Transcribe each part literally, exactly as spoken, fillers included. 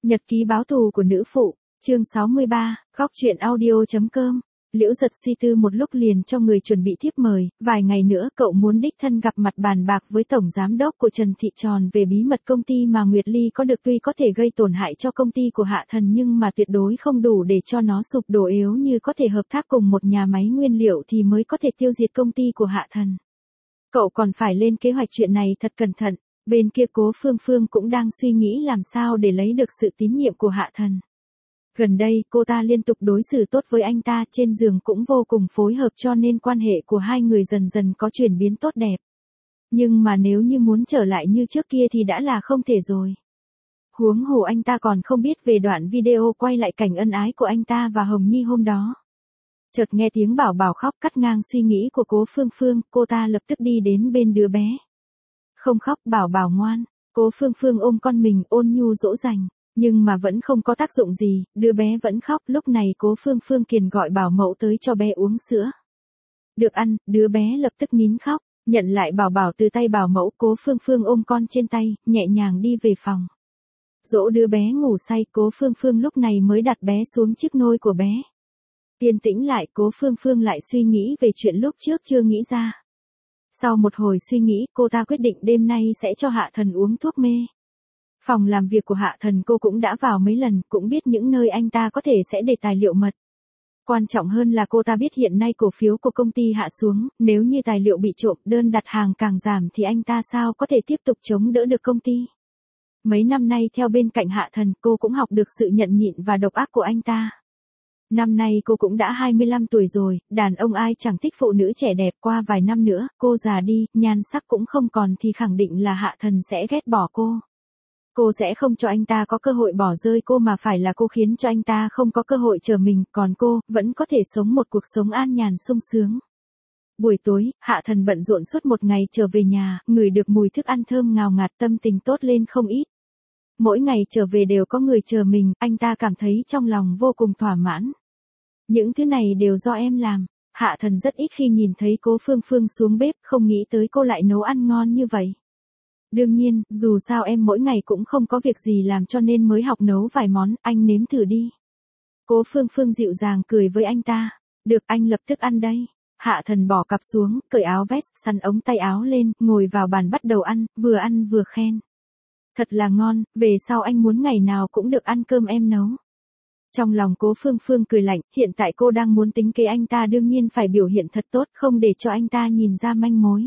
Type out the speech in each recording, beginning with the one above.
Nhật ký báo thù của nữ phụ, chương sáu mươi ba, góc truyện audio chấm com. Liễu Giật suy tư một lúc liền cho người chuẩn bị thiếp mời, vài ngày nữa cậu muốn đích thân gặp mặt bàn bạc với tổng giám đốc của Trần Thị Tròn về bí mật công ty mà Nguyệt Ly có được, tuy có thể gây tổn hại cho công ty của Hạ Thần nhưng mà tuyệt đối không đủ để cho nó sụp đổ, yếu như có thể hợp tác cùng một nhà máy nguyên liệu thì mới có thể tiêu diệt công ty của Hạ Thần. Cậu còn phải lên kế hoạch chuyện này thật cẩn thận. Bên kia Cố Phương Phương cũng đang suy nghĩ làm sao để lấy được sự tín nhiệm của Hạ Thần. Gần đây cô ta liên tục đối xử tốt với anh ta, trên giường cũng vô cùng phối hợp, cho nên quan hệ của hai người dần dần có chuyển biến tốt đẹp. Nhưng mà nếu như muốn trở lại như trước kia thì đã là không thể rồi. Huống hồ anh ta còn không biết về đoạn video quay lại cảnh ân ái của anh ta và Hồng Nhi hôm đó. Chợt nghe tiếng Bảo Bảo khóc cắt ngang suy nghĩ của Cố Phương Phương, cô ta lập tức đi đến bên đứa bé. Không khóc Bảo Bảo ngoan, Cố Phương Phương ôm con mình ôn nhu dỗ dành, nhưng mà vẫn không có tác dụng gì, đứa bé vẫn khóc. Lúc này Cố Phương Phương kiền gọi bảo mẫu tới cho bé uống sữa. Được ăn, đứa bé lập tức nín khóc, nhận lại Bảo Bảo từ tay bảo mẫu, Cố Phương Phương ôm con trên tay, nhẹ nhàng đi về phòng. Dỗ đứa bé ngủ say, Cố Phương Phương lúc này mới đặt bé xuống chiếc nôi của bé. Yên tĩnh lại, Cố Phương Phương lại suy nghĩ về chuyện lúc trước chưa nghĩ ra. Sau một hồi suy nghĩ, cô ta quyết định đêm nay sẽ cho Hạ Thần uống thuốc mê. Phòng làm việc của Hạ Thần cô cũng đã vào mấy lần, cũng biết những nơi anh ta có thể sẽ để tài liệu mật. Quan trọng hơn là cô ta biết hiện nay cổ phiếu của công ty hạ xuống, nếu như tài liệu bị trộm, đơn đặt hàng càng giảm thì anh ta sao có thể tiếp tục chống đỡ được công ty. Mấy năm nay theo bên cạnh Hạ Thần, cô cũng học được sự nhẫn nhịn và độc ác của anh ta. Năm nay cô cũng đã hai mươi lăm tuổi rồi, đàn ông ai chẳng thích phụ nữ trẻ đẹp, qua vài năm nữa, cô già đi, nhan sắc cũng không còn thì khẳng định là Hạ Thần sẽ ghét bỏ cô. Cô sẽ không cho anh ta có cơ hội bỏ rơi cô mà phải là cô khiến cho anh ta không có cơ hội chờ mình, còn cô, vẫn có thể sống một cuộc sống an nhàn sung sướng. Buổi tối, Hạ Thần bận rộn suốt một ngày trở về nhà, ngửi được mùi thức ăn thơm ngào ngạt, tâm tình tốt lên không ít. Mỗi ngày trở về đều có người chờ mình, anh ta cảm thấy trong lòng vô cùng thỏa mãn. Những thứ này đều do em làm. Hạ Thần rất ít khi nhìn thấy Cố Phương Phương xuống bếp, không nghĩ tới cô lại nấu ăn ngon như vậy. Đương nhiên, dù sao em mỗi ngày cũng không có việc gì làm cho nên mới học nấu vài món, anh nếm thử đi. Cố Phương Phương dịu dàng cười với anh ta. Được, anh lập tức ăn đây. Hạ Thần bỏ cặp xuống, cởi áo vest, xắn ống tay áo lên, ngồi vào bàn bắt đầu ăn, vừa ăn vừa khen. Thật là ngon, về sau anh muốn ngày nào cũng được ăn cơm em nấu. Trong lòng Cố Phương Phương cười lạnh, hiện tại cô đang muốn tính kế anh ta, đương nhiên phải biểu hiện thật tốt, không để cho anh ta nhìn ra manh mối.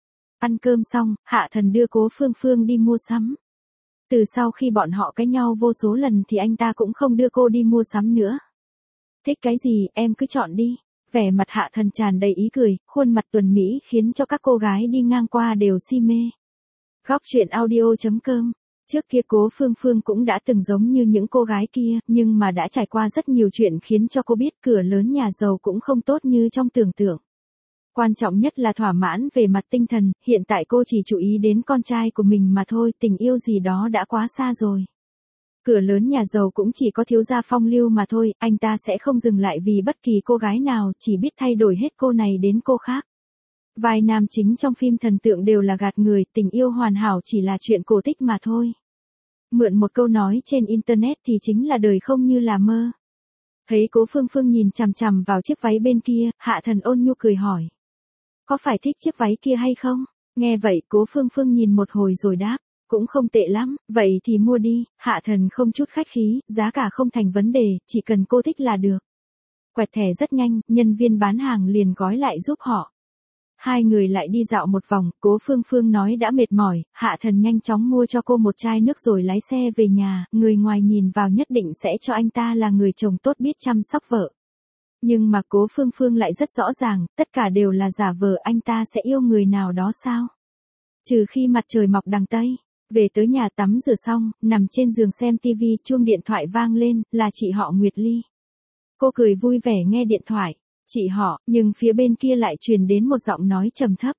Ăn cơm xong, Hạ Thần đưa Cố Phương Phương đi mua sắm. Từ sau khi bọn họ cãi nhau vô số lần thì anh ta cũng không đưa cô đi mua sắm nữa. Thích cái gì, em cứ chọn đi. Vẻ mặt Hạ Thần tràn đầy ý cười, khuôn mặt tuấn mỹ khiến cho các cô gái đi ngang qua đều si mê. Góc truyện audio chấm com. Trước kia Cố Phương Phương cũng đã từng giống như những cô gái kia, nhưng mà đã trải qua rất nhiều chuyện khiến cho cô biết cửa lớn nhà giàu cũng không tốt như trong tưởng tượng. Quan trọng nhất là thỏa mãn về mặt tinh thần, hiện tại cô chỉ chú ý đến con trai của mình mà thôi, tình yêu gì đó đã quá xa rồi. Cửa lớn nhà giàu cũng chỉ có thiếu gia Phong Lưu mà thôi, anh ta sẽ không dừng lại vì bất kỳ cô gái nào, chỉ biết thay đổi hết cô này đến cô khác. Vài nam chính trong phim thần tượng đều là gạt người, tình yêu hoàn hảo chỉ là chuyện cổ tích mà thôi. Mượn một câu nói trên internet thì chính là đời không như là mơ. Thấy Cố Phương Phương nhìn chằm chằm vào chiếc váy bên kia, Hạ Thần ôn nhu cười hỏi. Có phải thích chiếc váy kia hay không? Nghe vậy Cố Phương Phương nhìn một hồi rồi đáp. Cũng không tệ lắm, vậy thì mua đi. Hạ Thần không chút khách khí, giá cả không thành vấn đề, chỉ cần cô thích là được. Quẹt thẻ rất nhanh, nhân viên bán hàng liền gói lại giúp họ. Hai người lại đi dạo một vòng, Cố Phương Phương nói đã mệt mỏi, Hạ Thần nhanh chóng mua cho cô một chai nước rồi lái xe về nhà, người ngoài nhìn vào nhất định sẽ cho anh ta là người chồng tốt biết chăm sóc vợ. Nhưng mà Cố Phương Phương lại rất rõ ràng, tất cả đều là giả vờ, anh ta sẽ yêu người nào đó sao? Trừ khi mặt trời mọc đằng Tây. Về tới nhà tắm rửa xong, nằm trên giường xem tivi, chuông điện thoại vang lên, là chị họ Nguyệt Ly. Cô cười vui vẻ nghe điện thoại. Chị họ, nhưng phía bên kia lại truyền đến một giọng nói trầm thấp.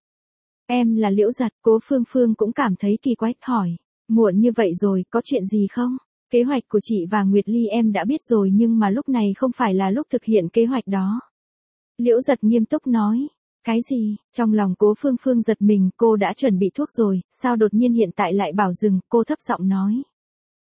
Em là Liễu Giật. Cố Phương Phương cũng cảm thấy kỳ quái, hỏi. Muộn như vậy rồi, có chuyện gì không? Kế hoạch của chị và Nguyệt Ly em đã biết rồi nhưng mà lúc này không phải là lúc thực hiện kế hoạch đó. Liễu Giật nghiêm túc nói. Cái gì? Trong lòng Cố Phương Phương giật mình, cô đã chuẩn bị thuốc rồi, sao đột nhiên hiện tại lại bảo dừng, cô thấp giọng nói.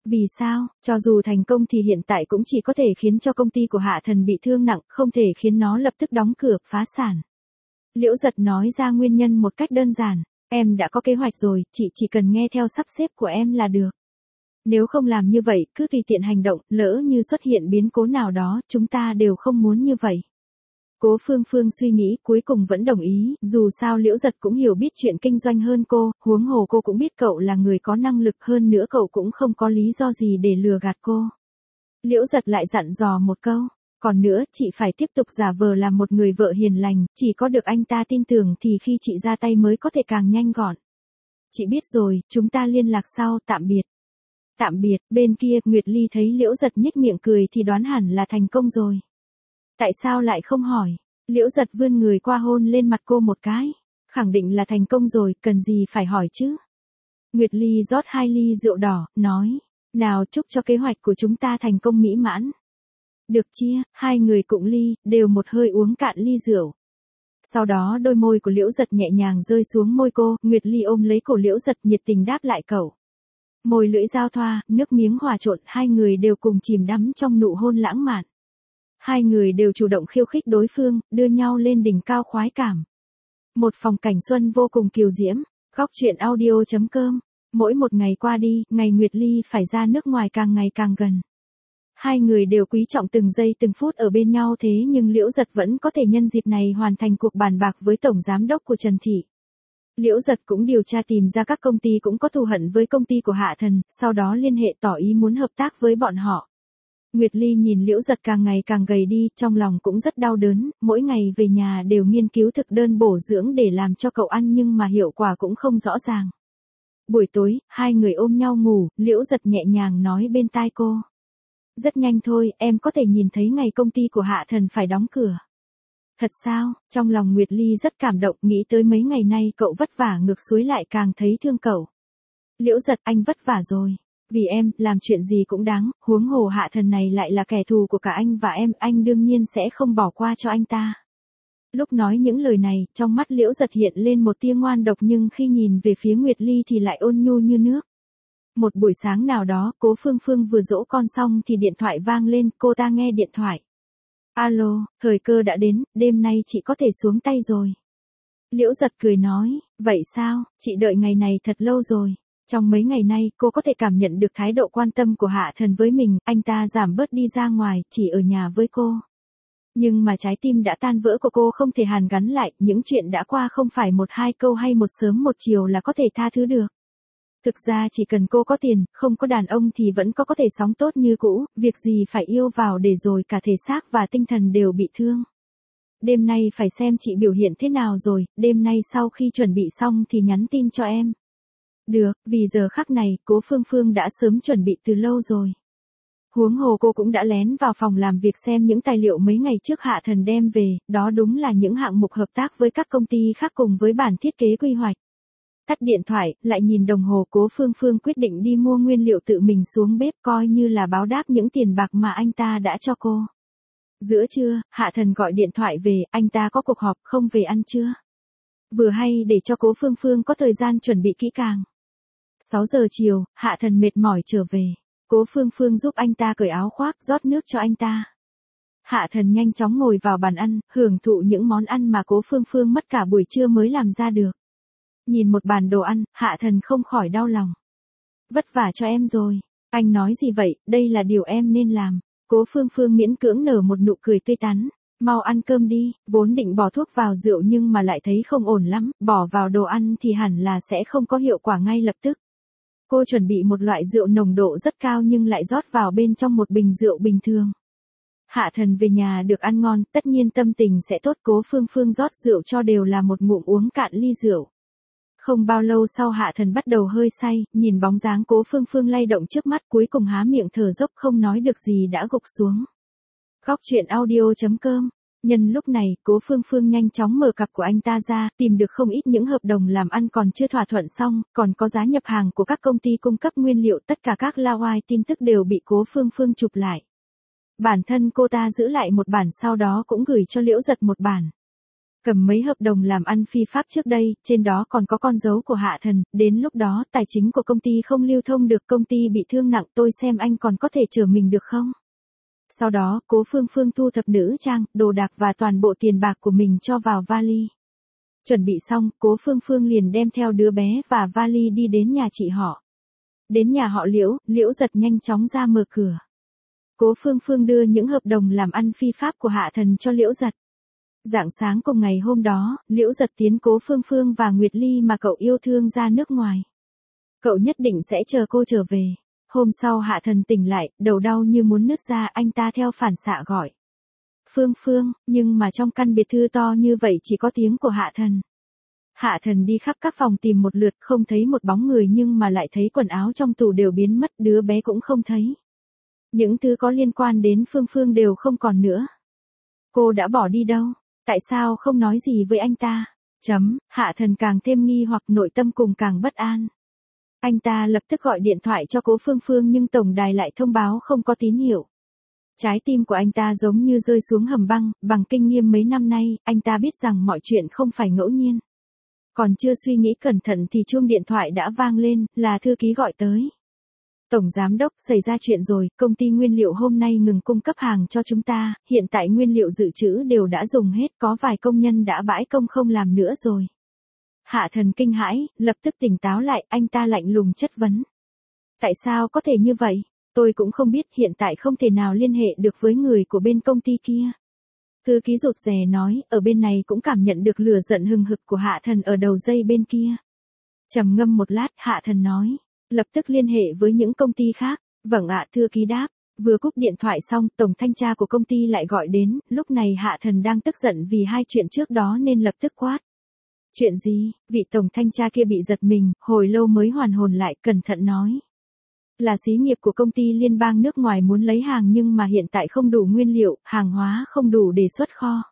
Vì sao, cho dù thành công thì hiện tại cũng chỉ có thể khiến cho công ty của Hạ Thần bị thương nặng, không thể khiến nó lập tức đóng cửa, phá sản. Liễu Giật nói ra nguyên nhân một cách đơn giản. Em đã có kế hoạch rồi, chị chỉ cần nghe theo sắp xếp của em là được. Nếu không làm như vậy, cứ tùy tiện hành động, lỡ như xuất hiện biến cố nào đó, chúng ta đều không muốn như vậy. Cố Phương Phương suy nghĩ, cuối cùng vẫn đồng ý, dù sao Liễu Giật cũng hiểu biết chuyện kinh doanh hơn cô, huống hồ cô cũng biết cậu là người có năng lực hơn nữa, cậu cũng không có lý do gì để lừa gạt cô. Liễu Giật lại dặn dò một câu, còn nữa, chị phải tiếp tục giả vờ làm một người vợ hiền lành, chỉ có được anh ta tin tưởng thì khi chị ra tay mới có thể càng nhanh gọn. Chị biết rồi, chúng ta liên lạc sau, tạm biệt. Tạm biệt, bên kia, Nguyệt Ly thấy Liễu Giật nhếch miệng cười thì đoán hẳn là thành công rồi. Tại sao lại không hỏi? Liễu Giật vươn người qua hôn lên mặt cô một cái. Khẳng định là thành công rồi, cần gì phải hỏi chứ? Nguyệt Ly rót hai ly rượu đỏ, nói, nào chúc cho kế hoạch của chúng ta thành công mỹ mãn. Được chia, hai người cụng ly, đều một hơi uống cạn ly rượu. Sau đó đôi môi của Liễu Giật nhẹ nhàng rơi xuống môi cô, Nguyệt Ly ôm lấy cổ Liễu Giật nhiệt tình đáp lại cậu. Môi lưỡi giao thoa, nước miếng hòa trộn, hai người đều cùng chìm đắm trong nụ hôn lãng mạn. Hai người đều chủ động khiêu khích đối phương, đưa nhau lên đỉnh cao khoái cảm. Một phòng cảnh xuân vô cùng kiều diễm, góc truyện audio chấm com. Mỗi một ngày qua đi, ngày Nguyệt Ly phải ra nước ngoài càng ngày càng gần. Hai người đều quý trọng từng giây từng phút ở bên nhau, thế nhưng Liễu Giật vẫn có thể nhân dịp này hoàn thành cuộc bàn bạc với tổng giám đốc của Trần Thị. Liễu Giật cũng điều tra tìm ra các công ty cũng có thù hận với công ty của Hạ Thần, sau đó liên hệ tỏ ý muốn hợp tác với bọn họ. Nguyệt Ly nhìn Liễu Giật càng ngày càng gầy đi, trong lòng cũng rất đau đớn, mỗi ngày về nhà đều nghiên cứu thực đơn bổ dưỡng để làm cho cậu ăn nhưng mà hiệu quả cũng không rõ ràng. Buổi tối, hai người ôm nhau ngủ, Liễu Giật nhẹ nhàng nói bên tai cô. Rất nhanh thôi, em có thể nhìn thấy ngày công ty của Hạ Thần phải đóng cửa. Thật sao? Trong lòng Nguyệt Ly rất cảm động, nghĩ tới mấy ngày nay cậu vất vả ngược xuôi lại càng thấy thương cậu. Liễu Giật, anh vất vả rồi. Vì em, làm chuyện gì cũng đáng, huống hồ Hạ Thần này lại là kẻ thù của cả anh và em, anh đương nhiên sẽ không bỏ qua cho anh ta. Lúc nói những lời này, trong mắt Liễu Giật hiện lên một tia ngoan độc nhưng khi nhìn về phía Nguyệt Ly thì lại ôn nhu như nước. Một buổi sáng nào đó, Cố Phương Phương vừa dỗ con xong thì điện thoại vang lên, cô ta nghe điện thoại. Alo, thời cơ đã đến, đêm nay chị có thể xuống tay rồi. Liễu Giật cười nói, vậy sao, chị đợi ngày này thật lâu rồi. Trong mấy ngày nay, cô có thể cảm nhận được thái độ quan tâm của Hạ Thần với mình, anh ta giảm bớt đi ra ngoài, chỉ ở nhà với cô. Nhưng mà trái tim đã tan vỡ của cô không thể hàn gắn lại, những chuyện đã qua không phải một hai câu hay một sớm một chiều là có thể tha thứ được. Thực ra chỉ cần cô có tiền, không có đàn ông thì vẫn có có thể sống tốt như cũ, việc gì phải yêu vào để rồi cả thể xác và tinh thần đều bị thương. Đêm nay phải xem chị biểu hiện thế nào rồi, đêm nay sau khi chuẩn bị xong thì nhắn tin cho em. Được, vì giờ khắc này, Cố Phương Phương đã sớm chuẩn bị từ lâu rồi. Huống hồ cô cũng đã lén vào phòng làm việc xem những tài liệu mấy ngày trước Hạ Thần đem về, đó đúng là những hạng mục hợp tác với các công ty khác cùng với bản thiết kế quy hoạch. Tắt điện thoại, lại nhìn đồng hồ, Cố Phương Phương quyết định đi mua nguyên liệu tự mình xuống bếp coi như là báo đáp những tiền bạc mà anh ta đã cho cô. Giữa trưa, Hạ Thần gọi điện thoại về, anh ta có cuộc họp, không về ăn trưa. Vừa hay để cho Cố Phương Phương có thời gian chuẩn bị kỹ càng. sáu giờ chiều, Hạ Thần mệt mỏi trở về. Cố Phương Phương giúp anh ta cởi áo khoác, rót nước cho anh ta. Hạ Thần nhanh chóng ngồi vào bàn ăn, hưởng thụ những món ăn mà Cố Phương Phương mất cả buổi trưa mới làm ra được. Nhìn một bàn đồ ăn, Hạ Thần không khỏi đau lòng. Vất vả cho em rồi. Anh nói gì vậy, đây là điều em nên làm. Cố Phương Phương miễn cưỡng nở một nụ cười tươi tắn. Mau ăn cơm đi, vốn định bỏ thuốc vào rượu nhưng mà lại thấy không ổn lắm, bỏ vào đồ ăn thì hẳn là sẽ không có hiệu quả ngay lập tức. Cô chuẩn bị một loại rượu nồng độ rất cao nhưng lại rót vào bên trong một bình rượu bình thường. Hạ Thần về nhà được ăn ngon, tất nhiên tâm tình sẽ tốt. Cố Phương Phương rót rượu cho đều là một ngụm uống cạn ly rượu. Không bao lâu sau Hạ Thần bắt đầu hơi say, nhìn bóng dáng Cố Phương Phương lay động trước mắt cuối cùng há miệng thở dốc không nói được gì đã gục xuống. Góc truyện audio chấm com. Nhân lúc này, Cố Phương Phương nhanh chóng mở cặp của anh ta ra, tìm được không ít những hợp đồng làm ăn còn chưa thỏa thuận xong, còn có giá nhập hàng của các công ty cung cấp nguyên liệu, tất cả các lao oai tin tức đều bị Cố Phương Phương chụp lại. Bản thân cô ta giữ lại một bản, sau đó cũng gửi cho Liễu Giật một bản. Cầm mấy hợp đồng làm ăn phi pháp trước đây, trên đó còn có con dấu của Hạ Thần, đến lúc đó tài chính của công ty không lưu thông được, công ty bị thương nặng, tôi xem anh còn có thể chở mình được không? Sau đó, Cố Phương Phương thu thập nữ trang, đồ đạc và toàn bộ tiền bạc của mình cho vào vali. Chuẩn bị xong, Cố Phương Phương liền đem theo đứa bé và vali đi đến nhà chị họ. Đến nhà họ Liễu, Liễu Giật nhanh chóng ra mở cửa. Cố Phương Phương đưa những hợp đồng làm ăn phi pháp của Hạ Thần cho Liễu Giật. Rạng sáng cùng ngày hôm đó, Liễu Giật tiến Cố Phương Phương và Nguyệt Ly mà cậu yêu thương ra nước ngoài. Cậu nhất định sẽ chờ cô trở về. Hôm sau Hạ Thần tỉnh lại, đầu đau như muốn nứt ra, anh ta theo phản xạ gọi. Phương Phương, nhưng mà trong căn biệt thự to như vậy chỉ có tiếng của Hạ Thần. Hạ Thần đi khắp các phòng tìm một lượt không thấy một bóng người nhưng mà lại thấy quần áo trong tủ đều biến mất, đứa bé cũng không thấy. Những thứ có liên quan đến Phương Phương đều không còn nữa. Cô đã bỏ đi đâu? Tại sao không nói gì với anh ta? Chấm, Hạ Thần càng thêm nghi hoặc nội tâm cùng càng bất an. Anh ta lập tức gọi điện thoại cho Cố Phương Phương nhưng tổng đài lại thông báo không có tín hiệu. Trái tim của anh ta giống như rơi xuống hầm băng, bằng kinh nghiệm mấy năm nay, anh ta biết rằng mọi chuyện không phải ngẫu nhiên. Còn chưa suy nghĩ cẩn thận thì chuông điện thoại đã vang lên, là thư ký gọi tới. Tổng Giám đốc, xảy ra chuyện rồi, công ty nguyên liệu hôm nay ngừng cung cấp hàng cho chúng ta, hiện tại nguyên liệu dự trữ đều đã dùng hết, có vài công nhân đã bãi công không làm nữa rồi. Hạ Thần kinh hãi, lập tức tỉnh táo lại, anh ta lạnh lùng chất vấn. Tại sao có thể như vậy? Tôi cũng không biết, hiện tại không thể nào liên hệ được với người của bên công ty kia. Thư ký rụt rè nói, ở bên này cũng cảm nhận được lửa giận hừng hực của Hạ Thần ở đầu dây bên kia. Trầm ngâm một lát, Hạ Thần nói, lập tức liên hệ với những công ty khác. Vâng ạ, thư ký đáp. Vừa cúp điện thoại xong, tổng thanh tra của công ty lại gọi đến, lúc này Hạ Thần đang tức giận vì hai chuyện trước đó nên lập tức quát. Chuyện gì? Vị tổng thanh tra kia bị giật mình, hồi lâu mới hoàn hồn lại, cẩn thận nói. Là xí nghiệp của công ty liên bang nước ngoài muốn lấy hàng nhưng mà hiện tại không đủ nguyên liệu, hàng hóa không đủ để xuất kho.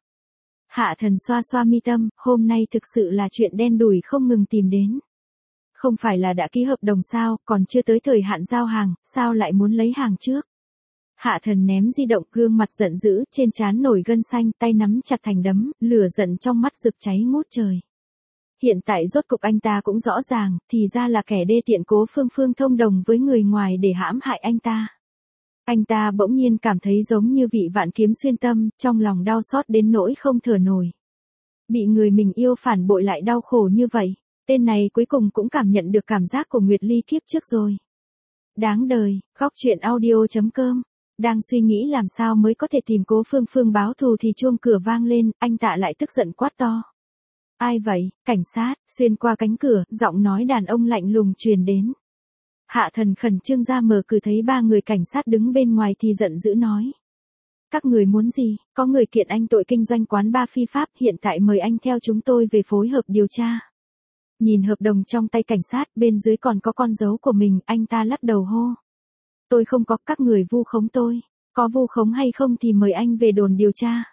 Hạ Thần xoa xoa mi tâm, hôm nay thực sự là chuyện đen đủi không ngừng tìm đến. Không phải là đã ký hợp đồng sao, còn chưa tới thời hạn giao hàng, sao lại muốn lấy hàng trước? Hạ Thần ném di động, gương mặt giận dữ, trên trán nổi gân xanh, tay nắm chặt thành đấm, lửa giận trong mắt rực cháy ngút trời. Hiện tại rốt cục anh ta cũng rõ ràng, thì ra là kẻ đê tiện Cố Phương Phương thông đồng với người ngoài để hãm hại anh ta. Anh ta bỗng nhiên cảm thấy giống như vị vạn kiếm xuyên tâm, trong lòng đau xót đến nỗi không thở nổi. Bị người mình yêu phản bội lại đau khổ như vậy, tên này cuối cùng cũng cảm nhận được cảm giác của Nguyệt Ly kiếp trước rồi. Đáng đời, góc truyện audio chấm com. Đang suy nghĩ làm sao mới có thể tìm Cố Phương Phương báo thù thì chuông cửa vang lên, anh ta lại tức giận quát to. Ai vậy? Cảnh sát, xuyên qua cánh cửa, giọng nói đàn ông lạnh lùng truyền đến. Hạ Thần khẩn trương ra mở cửa thấy ba người cảnh sát đứng bên ngoài thì giận dữ nói. Các người muốn gì? Có người kiện anh tội kinh doanh quán bar phi pháp, hiện tại mời anh theo chúng tôi về phối hợp điều tra. Nhìn hợp đồng trong tay cảnh sát, bên dưới còn có con dấu của mình, anh ta lắc đầu hô. Tôi không có, các người vu khống tôi. Có vu khống hay không thì mời anh về đồn điều tra.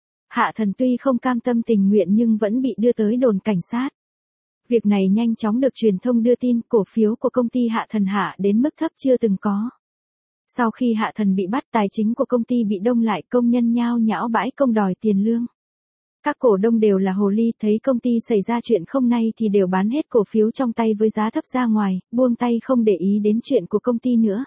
Hạ Thần tuy không cam tâm tình nguyện nhưng vẫn bị đưa tới đồn cảnh sát. Việc này nhanh chóng được truyền thông đưa tin, cổ phiếu của công ty Hạ Thần hạ đến mức thấp chưa từng có. Sau khi Hạ Thần bị bắt, tài chính của công ty bị đông lại, công nhân nhao nhão bãi công đòi tiền lương. Các cổ đông đều là hồ ly, thấy công ty xảy ra chuyện không nay thì đều bán hết cổ phiếu trong tay với giá thấp ra ngoài, buông tay không để ý đến chuyện của công ty nữa.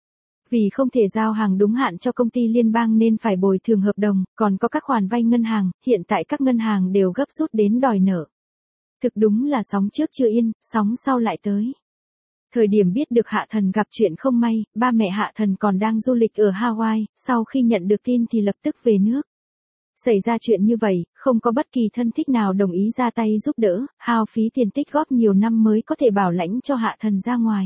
Vì không thể giao hàng đúng hạn cho công ty liên bang nên phải bồi thường hợp đồng, còn có các khoản vay ngân hàng, hiện tại các ngân hàng đều gấp rút đến đòi nợ. Thực đúng là sóng trước chưa yên, sóng sau lại tới. Thời điểm biết được Hạ Thần gặp chuyện không may, ba mẹ Hạ Thần còn đang du lịch ở Hawaii, sau khi nhận được tin thì lập tức về nước. Xảy ra chuyện như vậy, không có bất kỳ thân thích nào đồng ý ra tay giúp đỡ, hao phí tiền tích góp nhiều năm mới có thể bảo lãnh cho Hạ Thần ra ngoài.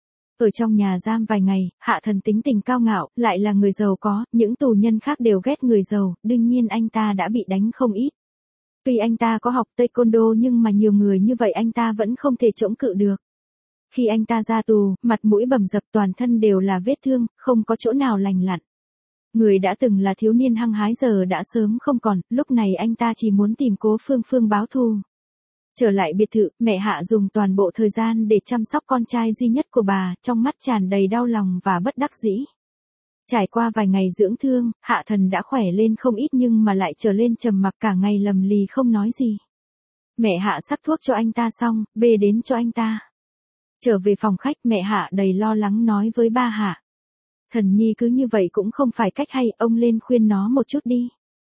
Ở trong nhà giam vài ngày, Hạ Thần tính tình cao ngạo, lại là người giàu có, những tù nhân khác đều ghét người giàu, đương nhiên anh ta đã bị đánh không ít. Tuy anh ta có học taekwondo nhưng mà nhiều người như vậy anh ta vẫn không thể chống cự được. Khi anh ta ra tù, mặt mũi bầm dập, toàn thân đều là vết thương, không có chỗ nào lành lặn. Người đã từng là thiếu niên hăng hái giờ đã sớm không còn, lúc này anh ta chỉ muốn tìm Cố Phương Phương báo thù. Trở lại biệt thự, mẹ Hạ dùng toàn bộ thời gian để chăm sóc con trai duy nhất của bà, trong mắt tràn đầy đau lòng và bất đắc dĩ. Trải qua vài ngày dưỡng thương, Hạ Thần đã khỏe lên không ít nhưng mà lại trở lên trầm mặc cả ngày lầm lì không nói gì. Mẹ Hạ sắc thuốc cho anh ta xong, bê đến cho anh ta. Trở về phòng khách, mẹ Hạ đầy lo lắng nói với ba Hạ. Thần nhi cứ như vậy cũng không phải cách hay, ông lên khuyên nó một chút đi.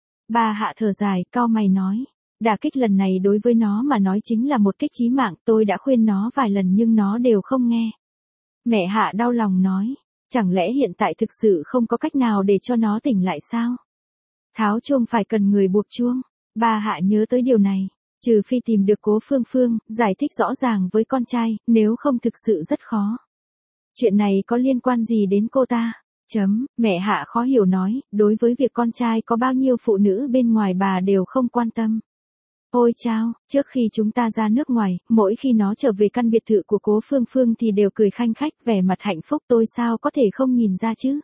Ba Hạ thở dài, cau mày nói. Đả kích lần này đối với nó mà nói chính là một kích chí mạng, tôi đã khuyên nó vài lần nhưng nó đều không nghe. Mẹ Hạ đau lòng nói. Chẳng lẽ hiện tại thực sự không có cách nào để cho nó tỉnh lại sao? Tháo chuông phải cần người buộc chuông. Ba Hạ nhớ tới điều này. Trừ phi tìm được Cố Phương Phương, giải thích rõ ràng với con trai, nếu không thực sự rất khó. Chuyện này có liên quan gì đến cô ta? Chấm, mẹ Hạ khó hiểu nói, đối với việc con trai có bao nhiêu phụ nữ bên ngoài bà đều không quan tâm. Ôi chao, trước khi chúng ta ra nước ngoài, mỗi khi nó trở về căn biệt thự của Cố Phương Phương thì đều cười khanh khách vẻ mặt hạnh phúc, tôi sao có thể không nhìn ra chứ?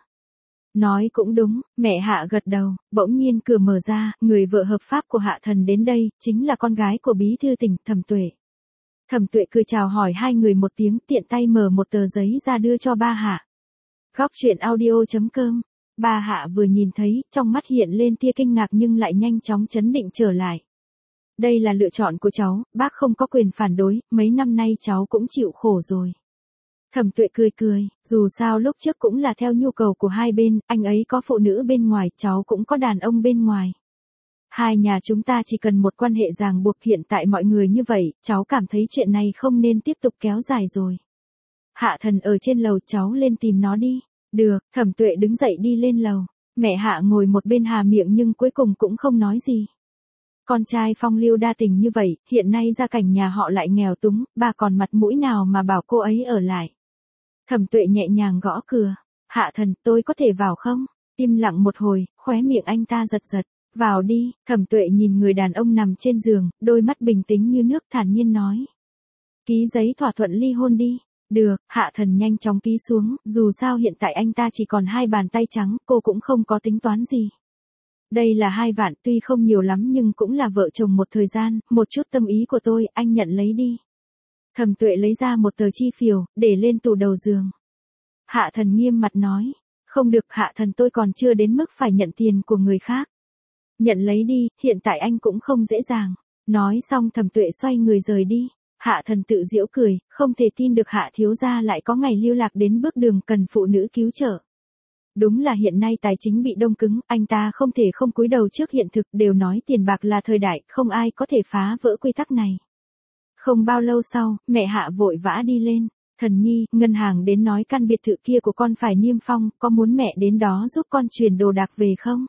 Nói cũng đúng, mẹ Hạ gật đầu, bỗng nhiên cửa mở ra, người vợ hợp pháp của Hạ Thần đến đây, chính là con gái của bí thư tỉnh, Thẩm Tuệ. Thẩm Tuệ cười chào hỏi hai người một tiếng, tiện tay mở một tờ giấy ra đưa cho ba Hạ. Góc truyện audio chấm com. Ba Hạ vừa nhìn thấy, trong mắt hiện lên tia kinh ngạc nhưng lại nhanh chóng chấn định trở lại. Đây là lựa chọn của cháu, bác không có quyền phản đối, mấy năm nay cháu cũng chịu khổ rồi. Thẩm Tuệ cười cười, dù sao lúc trước cũng là theo nhu cầu của hai bên, anh ấy có phụ nữ bên ngoài, cháu cũng có đàn ông bên ngoài. Hai nhà chúng ta chỉ cần một quan hệ ràng buộc, hiện tại mọi người như vậy, cháu cảm thấy chuyện này không nên tiếp tục kéo dài rồi. Hạ Thần ở trên lầu, cháu lên tìm nó đi. Được, Thẩm Tuệ đứng dậy đi lên lầu. Mẹ Hạ ngồi một bên hà miệng nhưng cuối cùng cũng không nói gì. Con trai phong lưu đa tình như vậy, hiện nay gia cảnh nhà họ lại nghèo túng, bà còn mặt mũi nào mà bảo cô ấy ở lại. Thẩm Tuệ nhẹ nhàng gõ cửa. Hạ Thần, tôi có thể vào không? Im lặng một hồi, khóe miệng anh ta giật giật. Vào đi. Thẩm Tuệ nhìn người đàn ông nằm trên giường, đôi mắt bình tĩnh như nước, thản nhiên nói. Ký giấy thỏa thuận ly hôn đi. Được, Hạ Thần nhanh chóng ký xuống, dù sao hiện tại anh ta chỉ còn hai bàn tay trắng, cô cũng không có tính toán gì. Đây là hai vạn, tuy không nhiều lắm nhưng cũng là vợ chồng một thời gian, một chút tâm ý của tôi, anh nhận lấy đi. Thẩm Tuệ lấy ra một tờ chi phiếu, để lên tủ đầu giường. Hạ Thần nghiêm mặt nói, không được, Hạ Thần, tôi còn chưa đến mức phải nhận tiền của người khác. Nhận lấy đi, hiện tại anh cũng không dễ dàng. Nói xong Thẩm Tuệ xoay người rời đi. Hạ Thần tự giễu cười, không thể tin được Hạ thiếu gia lại có ngày lưu lạc đến bước đường cần phụ nữ cứu trợ. Đúng là hiện nay tài chính bị đông cứng, anh ta không thể không cúi đầu trước hiện thực, đều nói tiền bạc là thời đại, không ai có thể phá vỡ quy tắc này. Không bao lâu sau, mẹ Hạ vội vã đi lên. Thần nhi, ngân hàng đến nói căn biệt thự kia của con phải niêm phong, có muốn mẹ đến đó giúp con chuyển đồ đạc về không?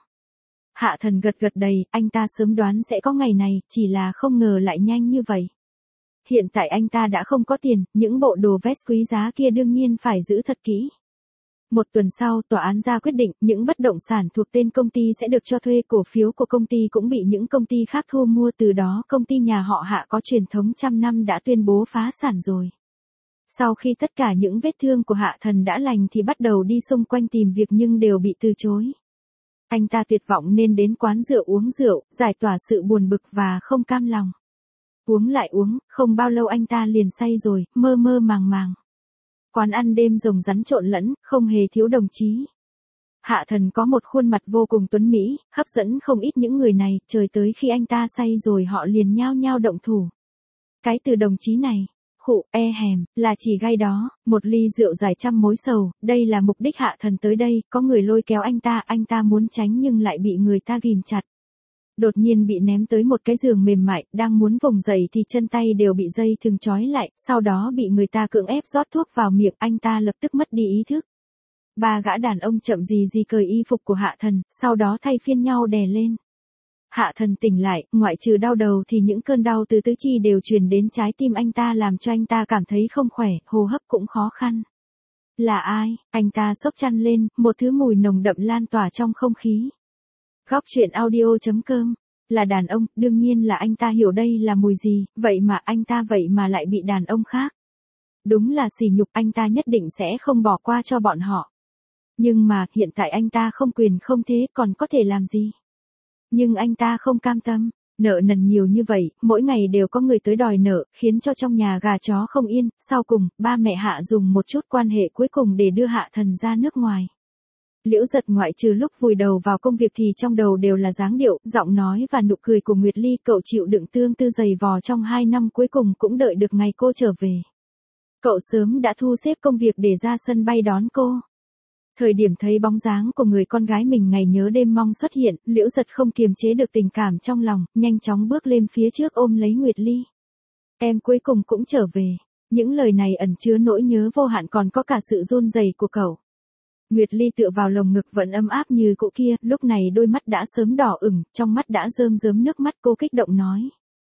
Hạ Thần gật gật đầy, anh ta sớm đoán sẽ có ngày này, chỉ là không ngờ lại nhanh như vậy. Hiện tại anh ta đã không có tiền, những bộ đồ vest quý giá kia đương nhiên phải giữ thật kỹ. Một tuần sau, tòa án ra quyết định, những bất động sản thuộc tên công ty sẽ được cho thuê, cổ phiếu của công ty cũng bị những công ty khác thu mua, từ đó công ty nhà họ Hạ có truyền thống trăm năm đã tuyên bố phá sản rồi. Sau khi tất cả những vết thương của Hạ Thần đã lành thì bắt đầu đi xung quanh tìm việc nhưng đều bị từ chối. Anh ta tuyệt vọng nên đến quán rượu uống rượu, giải tỏa sự buồn bực và không cam lòng. Uống lại uống, không bao lâu anh ta liền say rồi, mơ mơ màng màng. Quán ăn đêm rồng rắn trộn lẫn, không hề thiếu đồng chí. Hạ Thần có một khuôn mặt vô cùng tuấn mỹ, hấp dẫn không ít những người này, trời tới khi anh ta say rồi họ liền nhao nhao động thủ. Cái từ đồng chí này, khụ, e hèm, là chỉ gai đó, một ly rượu giải trăm mối sầu, đây là mục đích Hạ Thần tới đây, có người lôi kéo anh ta, anh ta muốn tránh nhưng lại bị người ta ghìm chặt. Đột nhiên bị ném tới một cái giường mềm mại, đang muốn vùng dậy thì chân tay đều bị dây thừng trói lại, sau đó bị người ta cưỡng ép rót thuốc vào miệng, anh ta lập tức mất đi ý thức. Ba gã đàn ông chậm gì gì cởi y phục của Hạ Thần, sau đó thay phiên nhau đè lên. Hạ Thần tỉnh lại, ngoại trừ đau đầu thì những cơn đau từ tứ chi đều truyền đến trái tim anh ta, làm cho anh ta cảm thấy không khỏe, hô hấp cũng khó khăn. Là ai? Anh ta xốc chăn lên, một thứ mùi nồng đậm lan tỏa trong không khí. Góc truyện audio chấm com. Là đàn ông, đương nhiên là anh ta hiểu đây là mùi gì, vậy mà anh ta vậy mà lại bị đàn ông khác. Đúng là sỉ nhục, anh ta nhất định sẽ không bỏ qua cho bọn họ. Nhưng mà, hiện tại anh ta không quyền không thế, còn có thể làm gì? Nhưng anh ta không cam tâm, nợ nần nhiều như vậy, mỗi ngày đều có người tới đòi nợ, khiến cho trong nhà gà chó không yên, sau cùng, ba mẹ Hạ dùng một chút quan hệ cuối cùng để đưa Hạ Thần ra nước ngoài. Liễu Giật ngoại trừ lúc vùi đầu vào công việc thì trong đầu đều là dáng điệu, giọng nói và nụ cười của Nguyệt Ly. Cậu chịu đựng tương tư dày vò trong hai năm cuối cùng cũng đợi được ngày cô trở về. Cậu sớm đã thu xếp công việc để ra sân bay đón cô. Thời điểm thấy bóng dáng của người con gái mình ngày nhớ đêm mong xuất hiện, Liễu Giật không kiềm chế được tình cảm trong lòng, nhanh chóng bước lên phía trước ôm lấy Nguyệt Ly. Em cuối cùng cũng trở về. Những lời này ẩn chứa nỗi nhớ vô hạn còn có cả sự run rẩy của cậu. Nguyệt Ly tựa vào lồng ngực vẫn ấm áp như cũ kia, lúc này đôi mắt đã sớm đỏ ửng, trong mắt đã rơm rớm nước mắt. Cô kích động nói.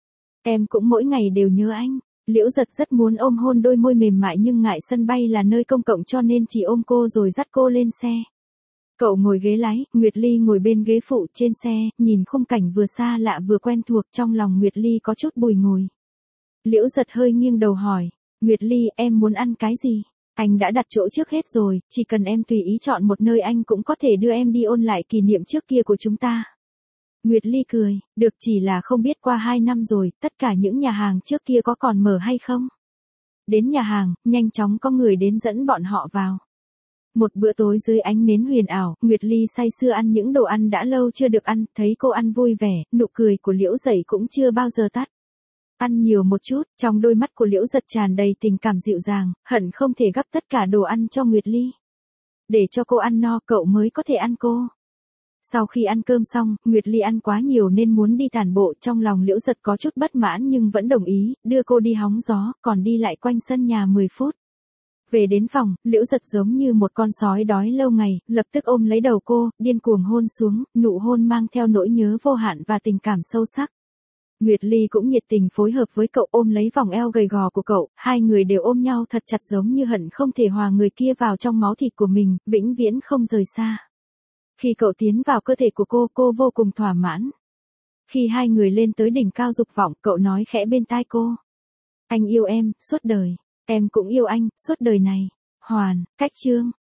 Em cũng mỗi ngày đều nhớ anh. Liễu Giật rất muốn ôm hôn đôi môi mềm mại nhưng ngại sân bay là nơi công cộng cho nên chỉ ôm cô rồi dắt cô lên xe. Cậu ngồi ghế lái, Nguyệt Ly ngồi bên ghế phụ trên xe, nhìn khung cảnh vừa xa lạ vừa quen thuộc, trong lòng Nguyệt Ly có chút bùi ngùi. Liễu Giật hơi nghiêng đầu hỏi, Nguyệt Ly em muốn ăn cái gì? Anh đã đặt chỗ trước hết rồi, chỉ cần em tùy ý chọn một nơi anh cũng có thể đưa em đi ôn lại kỷ niệm trước kia của chúng ta. Nguyệt Ly cười, được, chỉ là không biết qua hai năm rồi, tất cả những nhà hàng trước kia có còn mở hay không? Đến nhà hàng, nhanh chóng có người đến dẫn bọn họ vào. Một bữa tối dưới ánh nến huyền ảo, Nguyệt Ly say sưa ăn những đồ ăn đã lâu chưa được ăn, thấy cô ăn vui vẻ, nụ cười của Liễu Giật cũng chưa bao giờ tắt. Ăn nhiều một chút, trong đôi mắt của Liễu Giật tràn đầy tình cảm dịu dàng, hận không thể gắp tất cả đồ ăn cho Nguyệt Ly. Để cho cô ăn no cậu mới có thể ăn cô. Sau khi ăn cơm xong, Nguyệt Ly ăn quá nhiều nên muốn đi tản bộ, trong lòng Liễu Giật có chút bất mãn nhưng vẫn đồng ý, đưa cô đi hóng gió, còn đi lại quanh sân nhà mười phút. Về đến phòng, Liễu Giật giống như một con sói đói lâu ngày, lập tức ôm lấy đầu cô, điên cuồng hôn xuống, nụ hôn mang theo nỗi nhớ vô hạn và tình cảm sâu sắc. Nguyệt Ly cũng nhiệt tình phối hợp với cậu, ôm lấy vòng eo gầy gò của cậu, hai người đều ôm nhau thật chặt giống như hận không thể hòa người kia vào trong máu thịt của mình, vĩnh viễn không rời xa. Khi cậu tiến vào cơ thể của cô, cô vô cùng thỏa mãn. Khi hai người lên tới đỉnh cao dục vọng, cậu nói khẽ bên tai cô. Anh yêu em, suốt đời. Em cũng yêu anh, suốt đời này. Hoàn, cách chương.